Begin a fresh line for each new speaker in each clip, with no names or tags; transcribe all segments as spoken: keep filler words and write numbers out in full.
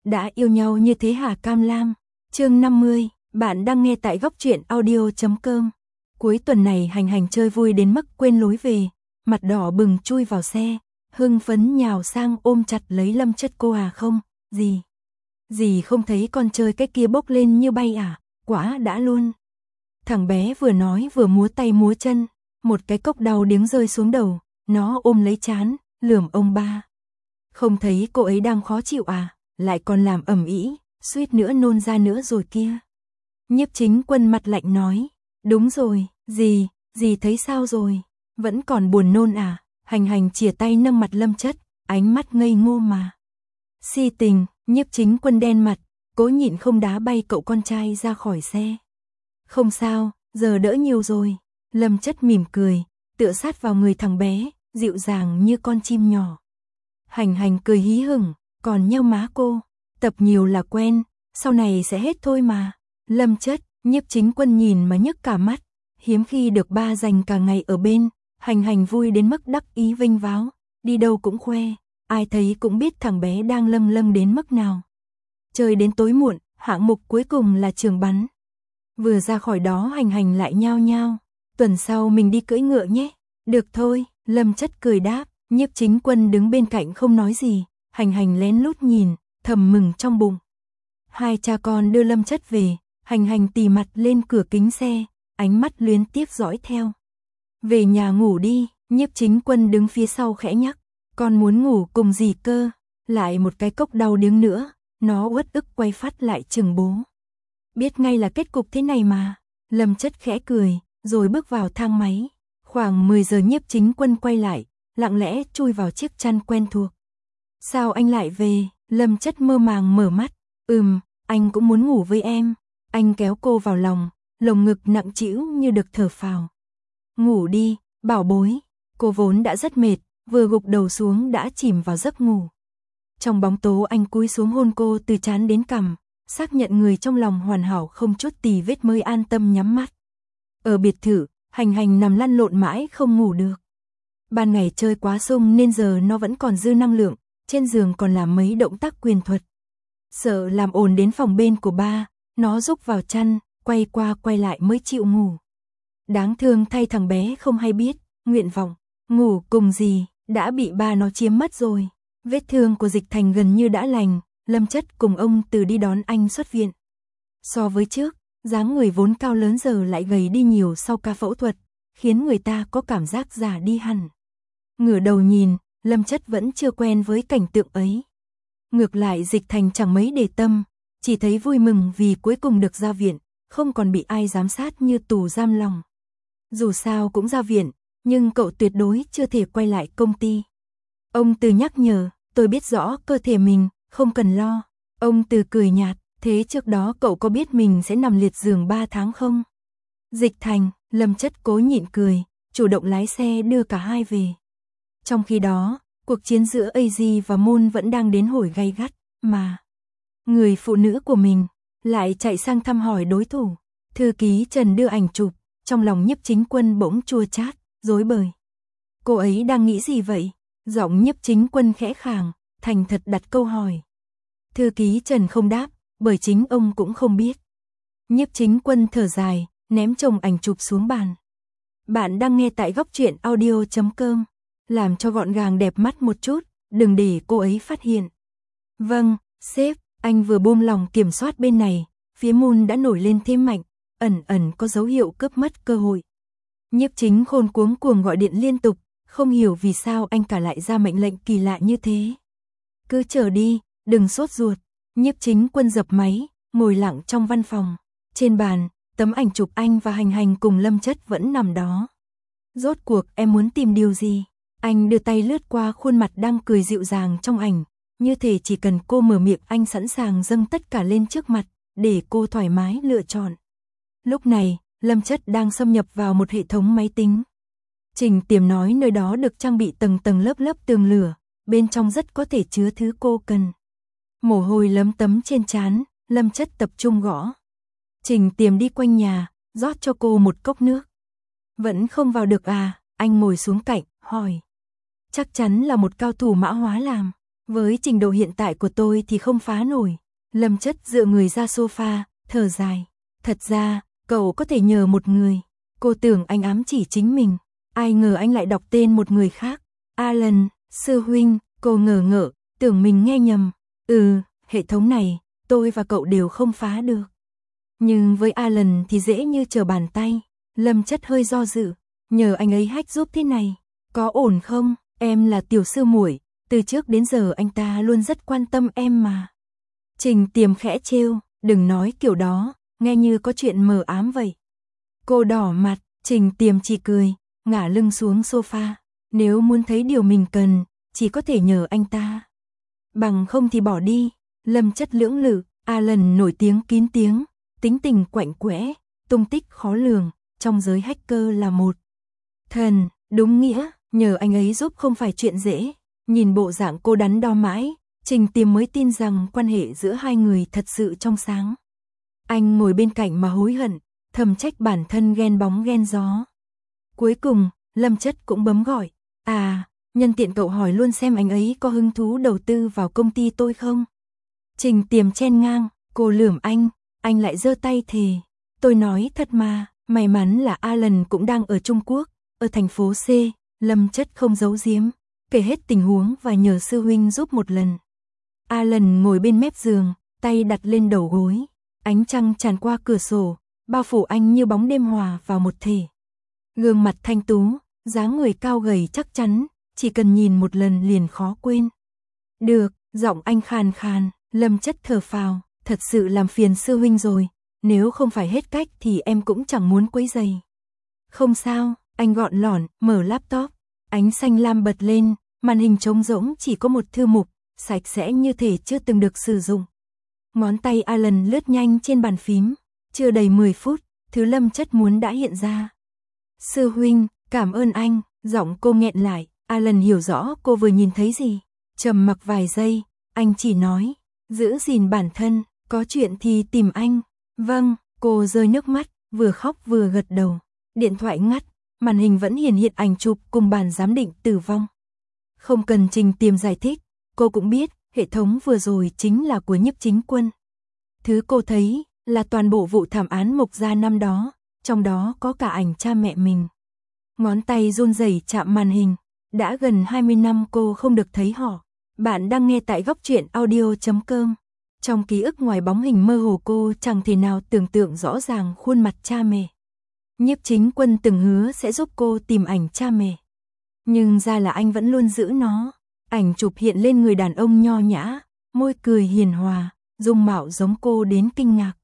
đã yêu nhau như thế hả Cam Lam? Chương năm mươi, bạn đang nghe tại góc truyện audio chấm com. Cuối tuần này Hành Hành chơi vui đến mức quên lối về, mặt đỏ bừng chui vào xe, hưng phấn nhào sang ôm chặt lấy Lâm Chất. Cô à không, gì? Dì không thấy con chơi cái kia bốc lên như bay à? Quá đã luôn. Thằng bé vừa nói vừa múa tay múa chân, một cái cốc đau điếng rơi xuống đầu, nó ôm lấy trán, lườm ông ba. Không thấy cô ấy đang khó chịu à, lại còn làm ầm ĩ, suýt nữa nôn ra nữa rồi kia. Nhiếp Chính Quân mặt lạnh nói, đúng rồi, dì, dì thấy sao rồi, vẫn còn buồn nôn à? Hành Hành chìa tay nâng mặt Lâm Chất, ánh mắt ngây ngô mà. Si tình, Nhiếp Chính Quân đen mặt, cố nhịn không đá bay cậu con trai ra khỏi xe. Không sao, giờ đỡ nhiều rồi. Lâm Chất mỉm cười, tựa sát vào người thằng bé, dịu dàng như con chim nhỏ. Hành Hành cười hí hửng, còn nheo má cô, tập nhiều là quen, sau này sẽ hết thôi mà. Lâm Chất, Nhiếp Chính Quân nhìn mà nhức cả mắt, hiếm khi được ba dành cả ngày ở bên. Hành Hành vui đến mức đắc ý vinh váo, đi đâu cũng khoe, ai thấy cũng biết thằng bé đang lâng lâng đến mức nào. Chơi đến tối muộn, hạng mục cuối cùng là trường bắn. Vừa ra khỏi đó Hành Hành lại nhao nhao, tuần sau mình đi cưỡi ngựa nhé. Được thôi, Lâm Chất cười đáp. Nhiếp Chính Quân đứng bên cạnh không nói gì, Hành Hành lén lút nhìn, thầm mừng trong bụng. Hai cha con đưa Lâm Chất về, Hành Hành tì mặt lên cửa kính xe, ánh mắt luyến tiếc dõi theo. Về nhà ngủ đi, Nhiếp Chính Quân đứng phía sau khẽ nhắc, con muốn ngủ cùng dì cơ. Lại một cái cốc đau điếng nữa, nó uất ức quay phát lại chừng bố. Biết ngay là kết cục thế này mà. Lâm Chất khẽ cười, rồi bước vào thang máy. Khoảng mười giờ Nhiếp Chính Quân quay lại, lặng lẽ chui vào chiếc chăn quen thuộc. Sao anh lại về? Lâm Chất mơ màng mở mắt. Ừm, anh cũng muốn ngủ với em. Anh kéo cô vào lòng, lồng ngực nặng trĩu như được thở phào. Ngủ đi, bảo bối. Cô vốn đã rất mệt, vừa gục đầu xuống đã chìm vào giấc ngủ. Trong bóng tố anh cúi xuống hôn cô từ trán đến cằm, xác nhận người trong lòng hoàn hảo không chút tì vết mới an tâm nhắm mắt. Ở biệt thự, Hành Hành nằm lăn lộn mãi không ngủ được. Ban ngày chơi quá sung nên giờ nó vẫn còn dư năng lượng, trên giường còn làm mấy động tác quyền thuật. Sợ làm ồn đến phòng bên của ba, nó rúc vào chăn, quay qua quay lại mới chịu ngủ. Đáng thương thay thằng bé không hay biết, nguyện vọng, ngủ cùng dì, đã bị ba nó chiếm mất rồi. Vết thương của Dịch Thành gần như đã lành, Lâm Chất cùng ông Từ đi đón anh xuất viện. So với trước, dáng người vốn cao lớn giờ lại gầy đi nhiều sau ca phẫu thuật, khiến người ta có cảm giác già đi hẳn. Ngửa đầu nhìn, Lâm Chất vẫn chưa quen với cảnh tượng ấy. Ngược lại Dịch Thành chẳng mấy để tâm, chỉ thấy vui mừng vì cuối cùng được ra viện, không còn bị ai giám sát như tù giam lòng. Dù sao cũng ra viện, nhưng cậu tuyệt đối chưa thể quay lại công ty. Ông Từ nhắc nhở, tôi biết rõ cơ thể mình, không cần lo. Ông Từ cười nhạt, thế trước đó cậu có biết mình sẽ nằm liệt giường ba tháng không? Dịch Thành, Lâm Chất cố nhịn cười, chủ động lái xe đưa cả hai về. Trong khi đó, cuộc chiến giữa a giê và Moon vẫn đang đến hồi gay gắt, mà người phụ nữ của mình lại chạy sang thăm hỏi đối thủ. Thư ký Trần đưa ảnh chụp, trong lòng Nhiếp Chính Quân bỗng chua chát, rối bời. Cô ấy đang nghĩ gì vậy? Giọng Nhiếp Chính Quân khẽ khàng, thành thật đặt câu hỏi. Thư ký Trần không đáp, bởi chính ông cũng không biết. Nhiếp Chính Quân thở dài, ném chồng ảnh chụp xuống bàn. Bạn đang nghe tại góc truyện audio chấm com. Làm cho gọn gàng đẹp mắt một chút, đừng để cô ấy phát hiện. Vâng, sếp, anh vừa buông lòng kiểm soát bên này, phía Moon đã nổi lên thêm mạnh, ẩn ẩn có dấu hiệu cướp mất cơ hội. Nhiếp Chính khôn cuống cuồng gọi điện liên tục, không hiểu vì sao anh cả lại ra mệnh lệnh kỳ lạ như thế. Cứ chờ đi, đừng sốt ruột. Nhiếp Chính Quân dập máy, ngồi lặng trong văn phòng. Trên bàn, tấm ảnh chụp anh và Hành Hành cùng Lâm Chất vẫn nằm đó. Rốt cuộc em muốn tìm điều gì? Anh đưa tay lướt qua khuôn mặt đang cười dịu dàng trong ảnh, như thể chỉ cần cô mở miệng anh sẵn sàng dâng tất cả lên trước mặt, để cô thoải mái lựa chọn. Lúc này, Lâm Chất đang xâm nhập vào một hệ thống máy tính. Trình Tiềm nói nơi đó được trang bị tầng tầng lớp lớp tường lửa, bên trong rất có thể chứa thứ cô cần. Mồ hôi lấm tấm trên trán, Lâm Chất tập trung gõ. Trình Tiềm đi quanh nhà, rót cho cô một cốc nước. Vẫn không vào được à? Anh ngồi xuống cạnh, hỏi. Chắc chắn là một cao thủ mã hóa làm. Với trình độ hiện tại của tôi thì không phá nổi. Lâm Chất dựa người ra sofa, thở dài. Thật ra, cậu có thể nhờ một người. Cô tưởng anh ám chỉ chính mình. Ai ngờ anh lại đọc tên một người khác. Alan, sư huynh, cô ngờ ngợ, tưởng mình nghe nhầm. Ừ, hệ thống này, tôi và cậu đều không phá được. Nhưng với Alan thì dễ như trở bàn tay. Lâm Chất hơi do dự. Nhờ anh ấy hack giúp thế này. Có ổn không? Em là tiểu sư muội. Từ trước đến giờ anh ta luôn rất quan tâm em mà. Trình Tiềm khẽ trêu. Đừng nói kiểu đó, nghe như có chuyện mờ ám vậy. Cô đỏ mặt, Trình Tiềm chỉ cười, ngả lưng xuống sofa. Nếu muốn thấy điều mình cần, chỉ có thể nhờ anh ta. Bằng không thì bỏ đi. Lâm Chất lưỡng lự. Alan nổi tiếng kín tiếng, tính tình quạnh quẽ, tung tích khó lường, trong giới hacker là một thần, đúng nghĩa, nhờ anh ấy giúp không phải chuyện dễ. Nhìn bộ dạng cô đắn đo mãi, Trình Tiềm mới tin rằng quan hệ giữa hai người thật sự trong sáng. Anh ngồi bên cạnh mà hối hận, thầm trách bản thân ghen bóng ghen gió. Cuối cùng, Lâm Chất cũng bấm gọi. À, nhân tiện cậu hỏi luôn xem anh ấy có hứng thú đầu tư vào công ty tôi không? Trình Tiềm chen ngang, cô lườm anh, anh lại giơ tay thề. Tôi nói thật mà, may mắn là Alan cũng đang ở Trung Quốc, ở thành phố C. Lâm Chất không giấu giếm, kể hết tình huống và nhờ sư huynh giúp một lần. Alan ngồi bên mép giường, tay đặt lên đầu gối. Ánh trăng tràn qua cửa sổ, bao phủ anh như bóng đêm hòa vào một thể. Gương mặt thanh tú, dáng người cao gầy chắc chắn, chỉ cần nhìn một lần liền khó quên. Được, giọng anh khàn khàn, Lâm Chất thở phào, thật sự làm phiền sư huynh rồi, nếu không phải hết cách thì em cũng chẳng muốn quấy rầy. Không sao, anh gọn lỏn, mở laptop, ánh xanh lam bật lên, màn hình trống rỗng chỉ có một thư mục, sạch sẽ như thể chưa từng được sử dụng. Ngón tay Alan lướt nhanh trên bàn phím, chưa đầy mười phút, thứ Lâm Chất muốn đã hiện ra. Sư huynh, cảm ơn anh, giọng cô nghẹn lại, Alan hiểu rõ cô vừa nhìn thấy gì. Trầm mặc vài giây, anh chỉ nói, giữ gìn bản thân, có chuyện thì tìm anh. Vâng, cô rơi nước mắt, vừa khóc vừa gật đầu. Điện thoại ngắt, màn hình vẫn hiển hiện ảnh chụp cùng bản giám định tử vong. Không cần Trình Tiềm giải thích, cô cũng biết, hệ thống vừa rồi chính là của Nhiếp Chính Quân. Thứ cô thấy là toàn bộ vụ thảm án Mộc Gia năm đó, trong đó có cả ảnh cha mẹ mình. Ngón tay run rẩy chạm màn hình, đã gần hai mươi năm cô không được thấy họ. Bạn đang nghe tại góc truyện audio chấm com. Trong ký ức ngoài bóng hình mơ hồ cô chẳng thể nào tưởng tượng rõ ràng khuôn mặt cha mẹ. Nhiếp Chính Quân từng hứa sẽ giúp cô tìm ảnh cha mẹ. Nhưng ra là anh vẫn luôn giữ nó. Ảnh chụp hiện lên người đàn ông nho nhã, môi cười hiền hòa, dung mạo giống cô đến kinh ngạc.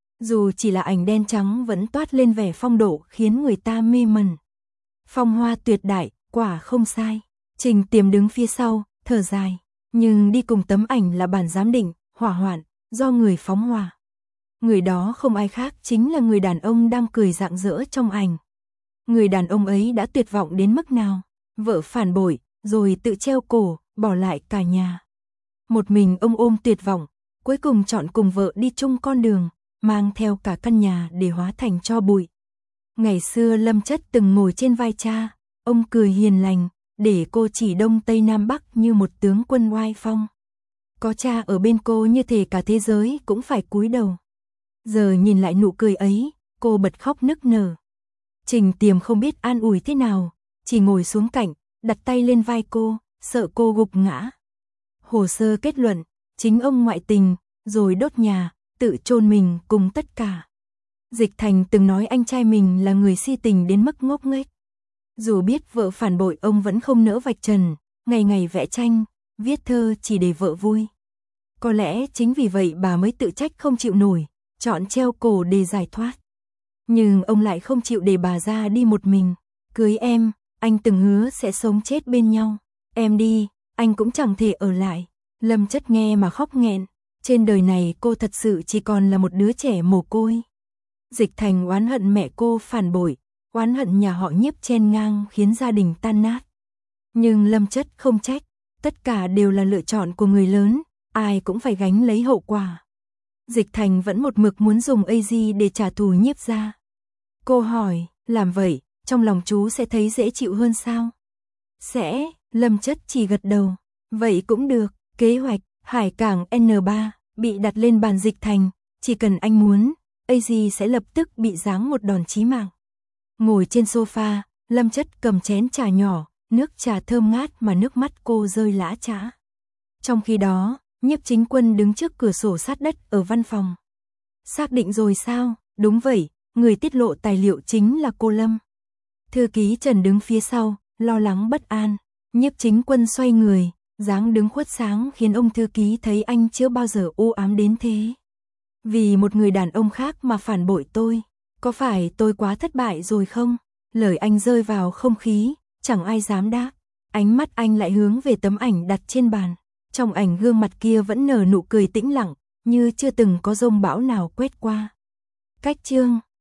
Dù chỉ là ảnh đen trắng vẫn toát lên vẻ phong độ khiến người ta mê mẩn. Phong hoa tuyệt đại, quả không sai. Trình Tiềm đứng phía sau, thở dài. Nhưng đi cùng tấm ảnh là bản giám định, hỏa hoạn, do người phóng hỏa. Người đó không ai khác chính là người đàn ông đang cười rạng rỡ trong ảnh. Người đàn ông ấy đã tuyệt vọng đến mức nào? Vợ phản bội, rồi tự treo cổ, bỏ lại cả nhà. Một mình ông ôm tuyệt vọng, cuối cùng chọn cùng vợ đi chung con đường, mang theo cả căn nhà để hóa thành tro bụi. Ngày xưa Lâm Chất từng ngồi trên vai cha, ông cười hiền lành, để cô chỉ đông tây nam bắc như một tướng quân oai phong. Có cha ở bên cô như thể cả thế giới cũng phải cúi đầu. Giờ nhìn lại nụ cười ấy, cô bật khóc nức nở. Trình Tiềm không biết an ủi thế nào, chỉ ngồi xuống cạnh, đặt tay lên vai cô, sợ cô gục ngã. Hồ sơ kết luận, chính ông ngoại tình, rồi đốt nhà, tự chôn mình cùng tất cả. Dịch Thành từng nói anh trai mình là người si tình đến mức ngốc nghếch. Dù biết vợ phản bội ông vẫn không nỡ vạch trần, ngày ngày vẽ tranh, viết thơ chỉ để vợ vui. Có lẽ chính vì vậy bà mới tự trách không chịu nổi, chọn treo cổ để giải thoát. Nhưng ông lại không chịu để bà ra đi một mình. Cưới em, anh từng hứa sẽ sống chết bên nhau. Em đi, anh cũng chẳng thể ở lại. Lâm Chất nghe mà khóc nghẹn. Trên đời này cô thật sự chỉ còn là một đứa trẻ mồ côi. Dịch Thành oán hận mẹ cô phản bội, oán hận nhà họ Nhiếp chen ngang khiến gia đình tan nát. Nhưng Lâm Chất không trách, tất cả đều là lựa chọn của người lớn, ai cũng phải gánh lấy hậu quả. Dịch Thành vẫn một mực muốn dùng a giê để trả thù Nhiếp gia. Cô hỏi, làm vậy, trong lòng chú sẽ thấy dễ chịu hơn sao? Sẽ, Lâm Chất chỉ gật đầu. Vậy cũng được, Kế hoạch Hải cảng N ba bị đặt lên bàn dịch thành, chỉ cần anh muốn, a giê sẽ lập tức bị giáng một đòn chí mạng. Ngồi trên sofa, Lâm Chất cầm chén trà nhỏ, nước trà thơm ngát mà nước mắt cô rơi lã chã. Trong khi đó, Nhiếp Chính Quân đứng trước cửa sổ sát đất ở văn phòng. Xác định rồi sao? Đúng vậy, người tiết lộ tài liệu chính là cô Lâm. Thư ký Trần đứng phía sau, lo lắng bất an. Nhiếp Chính Quân xoay người, dáng đứng khuất sáng khiến ông thư ký thấy anh chưa bao giờ u ám đến thế. Vì một người đàn ông khác mà phản bội tôi, có phải tôi quá thất bại rồi không? Lời anh rơi vào không khí, chẳng ai dám đáp. Ánh mắt anh lại hướng về tấm ảnh đặt trên bàn. Trong ảnh gương mặt kia vẫn nở nụ cười tĩnh lặng, như chưa từng có dông bão nào quét qua. Cách chương